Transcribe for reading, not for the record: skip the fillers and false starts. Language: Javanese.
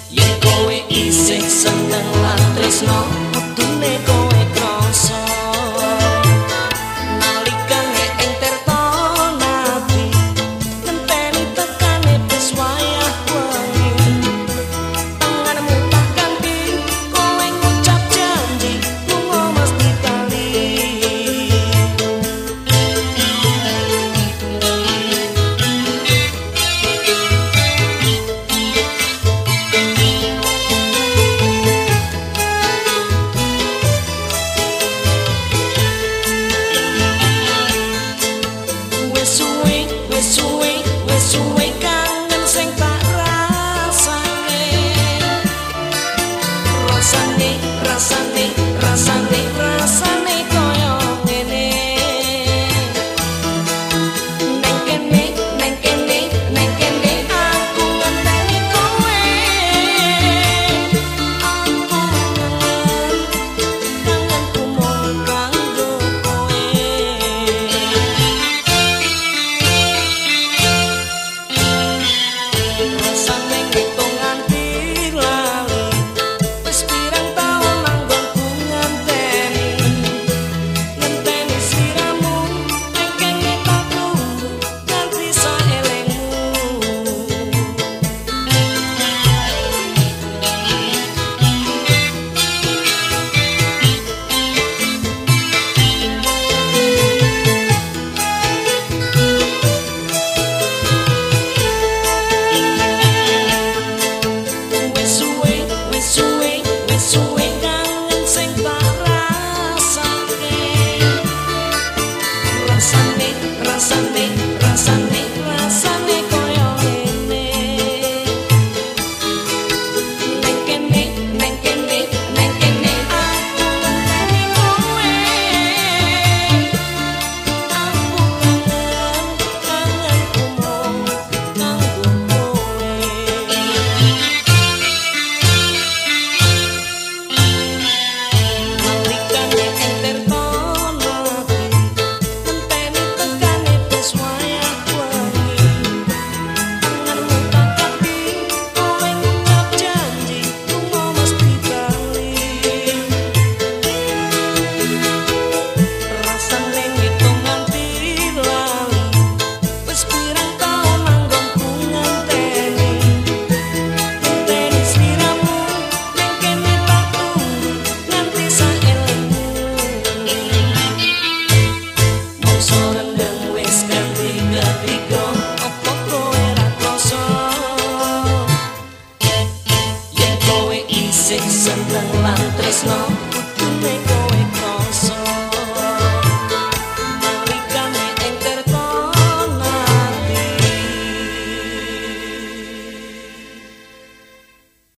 Yen kowe isih seneng lan tresno kudune kowe krasa nalikane ing tirta nabi ngenteni tekane wis wayah wengi tanganmu tak ganti kowe ngucap janji lunga mesti kali suwe kangen sing tak rasane rasane koyo ngene neng kene aku ngenteni kowe aku kangenku mung kanggo kowe rasane ngitung nganti lali wis pirang taun nanggonku ngenteni sliramu ning kene tak tunggu nganti saelengmu suwe kangen sing tak rasane rasane koyo ngene neng kene aku ngenteni kowe aku kangenku mung kanggo kowe seneng lan tresno kudune